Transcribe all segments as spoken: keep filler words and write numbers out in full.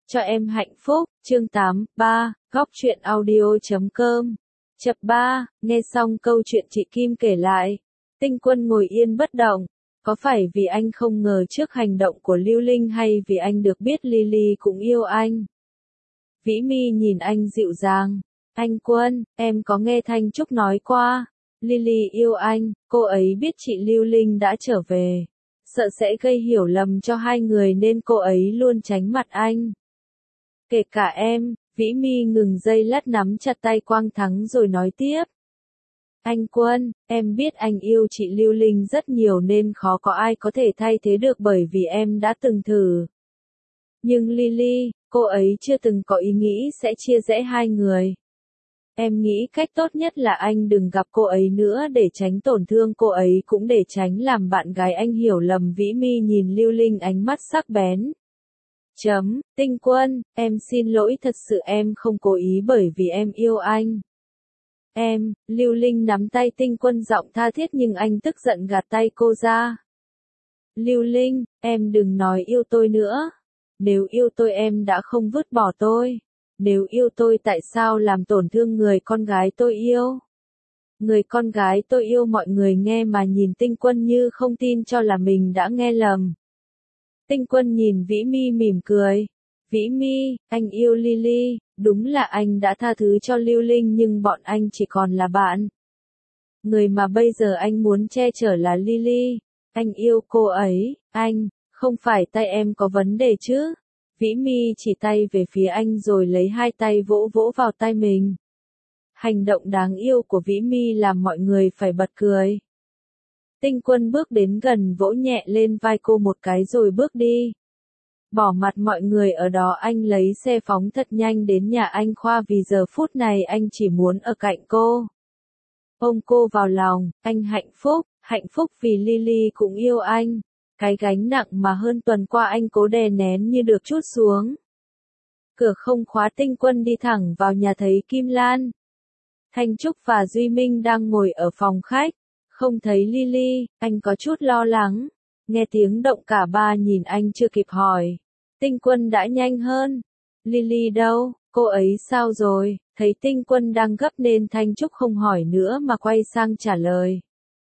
Cho em hạnh phúc, chương tám, ba, góc truyện audio chấm com. Chập ba, nghe xong câu chuyện chị Kim kể lại. Tinh Quân ngồi yên bất động. Có phải vì anh không ngờ trước hành động của Lưu Linh hay vì anh được biết Lily cũng yêu anh? Vĩ Mi nhìn anh dịu dàng. Anh Quân, em có nghe Thanh Trúc nói qua. Lily yêu anh, cô ấy biết chị Lưu Linh đã trở về. Sợ sẽ gây hiểu lầm cho hai người nên cô ấy luôn tránh mặt anh. Kể cả em, Vĩ Mi ngừng giây lát nắm chặt tay Quang Thắng rồi nói tiếp. Anh Quân, em biết anh yêu chị Lưu Linh rất nhiều nên khó có ai có thể thay thế được bởi vì em đã từng thử. Nhưng Lily, cô ấy chưa từng có ý nghĩ sẽ chia rẽ hai người. Em nghĩ cách tốt nhất là anh đừng gặp cô ấy nữa để tránh tổn thương cô ấy cũng để tránh làm bạn gái anh hiểu lầm. Vĩ Mi nhìn Lưu Linh ánh mắt sắc bén. Chấm, Tinh Quân, em xin lỗi thật sự em không cố ý bởi vì em yêu anh. Em, Lưu Linh nắm tay Tinh Quân giọng tha thiết nhưng anh tức giận gạt tay cô ra. Lưu Linh, em đừng nói yêu tôi nữa. Nếu yêu tôi em đã không vứt bỏ tôi. Nếu yêu tôi tại sao làm tổn thương người con gái tôi yêu? Người con gái tôi yêu. Mọi người nghe mà nhìn Tinh Quân như không tin cho là mình đã nghe lầm. Tinh Quân nhìn Vĩ Mi mỉm cười. Vĩ Mi, anh yêu Lily, đúng là anh đã tha thứ cho Lưu Linh nhưng bọn anh chỉ còn là bạn. Người mà bây giờ anh muốn che chở là Lily. Anh yêu cô ấy, anh, không phải tay em có vấn đề chứ? Vĩ Mi chỉ tay về phía anh rồi lấy hai tay vỗ vỗ vào tay mình. Hành động đáng yêu của Vĩ Mi làm mọi người phải bật cười. Tinh Quân bước đến gần vỗ nhẹ lên vai cô một cái rồi bước đi. Bỏ mặt mọi người ở đó anh lấy xe phóng thật nhanh đến nhà anh Khoa vì giờ phút này anh chỉ muốn ở cạnh cô. Ôm cô vào lòng, anh hạnh phúc, hạnh phúc vì Lily cũng yêu anh. Cái gánh nặng mà hơn tuần qua anh cố đè nén như được trút xuống. Cửa không khóa Tinh Quân đi thẳng vào nhà thấy Kim Lan. Thanh Trúc và Duy Minh đang ngồi ở phòng khách. Không thấy Lily, anh có chút lo lắng. Nghe tiếng động cả ba nhìn anh chưa kịp hỏi. Tinh Quân đã nhanh hơn. Lily đâu, cô ấy sao rồi? Thấy Tinh Quân đang gấp nên Thanh Trúc không hỏi nữa mà quay sang trả lời.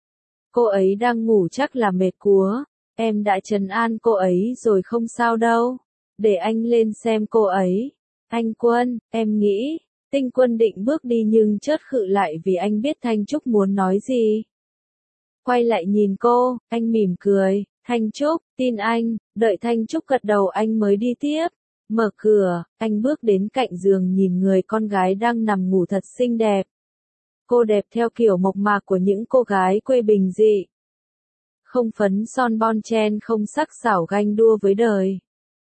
Cô ấy đang ngủ chắc là mệt quá. Em đã trấn an cô ấy rồi không sao đâu. Để anh lên xem cô ấy. Anh Quân, em nghĩ. Tinh Quân định bước đi nhưng chợt khựng lại vì anh biết Thanh Trúc muốn nói gì. Quay lại nhìn cô, anh mỉm cười. Thanh Trúc, tin anh. Đợi Thanh Trúc gật đầu anh mới đi tiếp. Mở cửa, anh bước đến cạnh giường nhìn người con gái đang nằm ngủ thật xinh đẹp. Cô đẹp theo kiểu mộc mạc của những cô gái quê bình dị. Không phấn son bon chen không sắc sảo ganh đua với đời.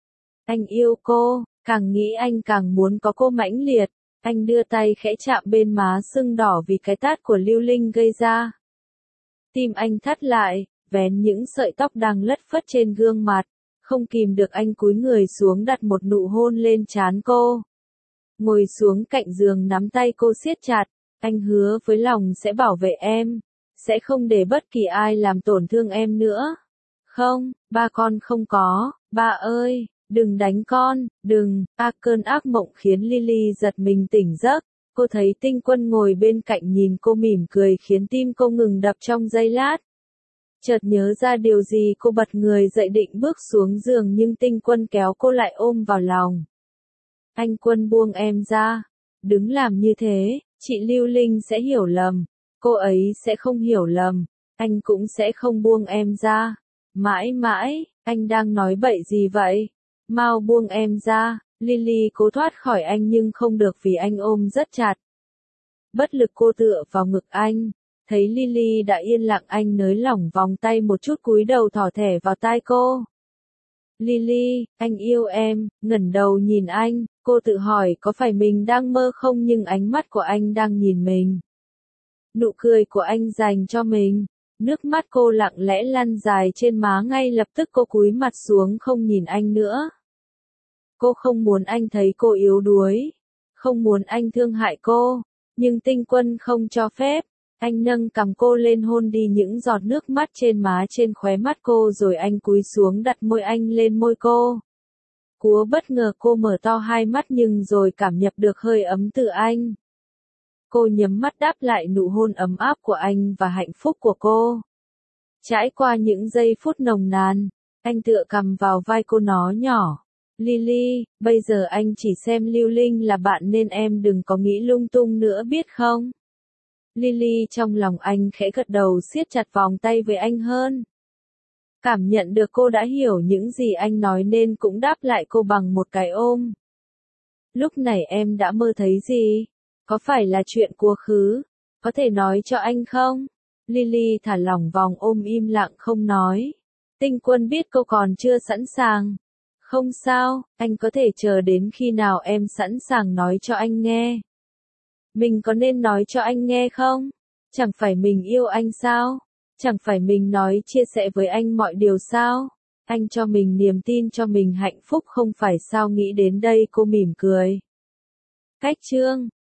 Anh yêu cô, càng nghĩ anh càng muốn có cô mãnh liệt. Anh đưa tay khẽ chạm bên má sưng đỏ vì cái tát của Lưu Linh gây ra. Tim anh thắt lại, vén những sợi tóc đang lất phất trên gương mặt. Không kìm được anh cúi người xuống đặt một nụ hôn lên trán cô. Ngồi xuống cạnh giường nắm tay cô siết chặt. Anh hứa với lòng sẽ bảo vệ em. Sẽ không để bất kỳ ai làm tổn thương em nữa. Không, ba con không có. Ba ơi, đừng đánh con, đừng. A cơn ác mộng khiến Lily giật mình tỉnh giấc. Cô thấy Tinh Quân ngồi bên cạnh nhìn cô mỉm cười khiến tim cô ngừng đập trong giây lát. Chợt nhớ ra điều gì cô bật người dậy định bước xuống giường nhưng Tinh Quân kéo cô lại ôm vào lòng. Anh Quân buông em ra. Đừng làm như thế, chị Lưu Linh sẽ hiểu lầm. Cô ấy sẽ không hiểu lầm. Anh cũng sẽ không buông em ra. Mãi mãi, anh đang nói bậy gì vậy? Mau buông em ra. Lily cố thoát khỏi anh nhưng không được vì anh ôm rất chặt. Bất lực cô tựa vào ngực anh. Thấy Lily đã yên lặng anh nới lỏng vòng tay một chút cúi đầu thỏ thẻ vào tai cô. Lily, anh yêu em, ngẩng đầu nhìn anh, cô tự hỏi có phải mình đang mơ không nhưng ánh mắt của anh đang nhìn mình. Nụ cười của anh dành cho mình, nước mắt cô lặng lẽ lăn dài trên má ngay lập tức cô cúi mặt xuống không nhìn anh nữa. Cô không muốn anh thấy cô yếu đuối, không muốn anh thương hại cô, nhưng Tinh Quân không cho phép. Anh nâng cằm cô lên hôn đi những giọt nước mắt trên má trên khóe mắt cô rồi anh cúi xuống đặt môi anh lên môi cô. Cúa bất ngờ cô mở to hai mắt nhưng rồi cảm nhận được hơi ấm từ anh. Cô nhắm mắt đáp lại nụ hôn ấm áp của anh và hạnh phúc của cô. Trải qua những giây phút nồng nàn, anh tựa cằm vào vai cô nói nhỏ. Lily, bây giờ anh chỉ xem Lưu Linh là bạn nên em đừng có nghĩ lung tung nữa biết không? Lily trong lòng anh khẽ gật đầu siết chặt vòng tay với anh hơn. Cảm nhận được cô đã hiểu những gì anh nói nên cũng đáp lại cô bằng một cái ôm. Lúc này em đã mơ thấy gì? Có phải là chuyện quá khứ? Có thể nói cho anh không? Lily thả lỏng vòng ôm im lặng không nói. Tinh Quân biết cô còn chưa sẵn sàng. Không sao, anh có thể chờ đến khi nào em sẵn sàng nói cho anh nghe. Mình có nên nói cho anh nghe không? Chẳng phải mình yêu anh sao? Chẳng phải mình nói chia sẻ với anh mọi điều sao? Anh cho mình niềm tin cho mình hạnh phúc không phải sao? Nghĩ đến đây cô mỉm cười. Cách chương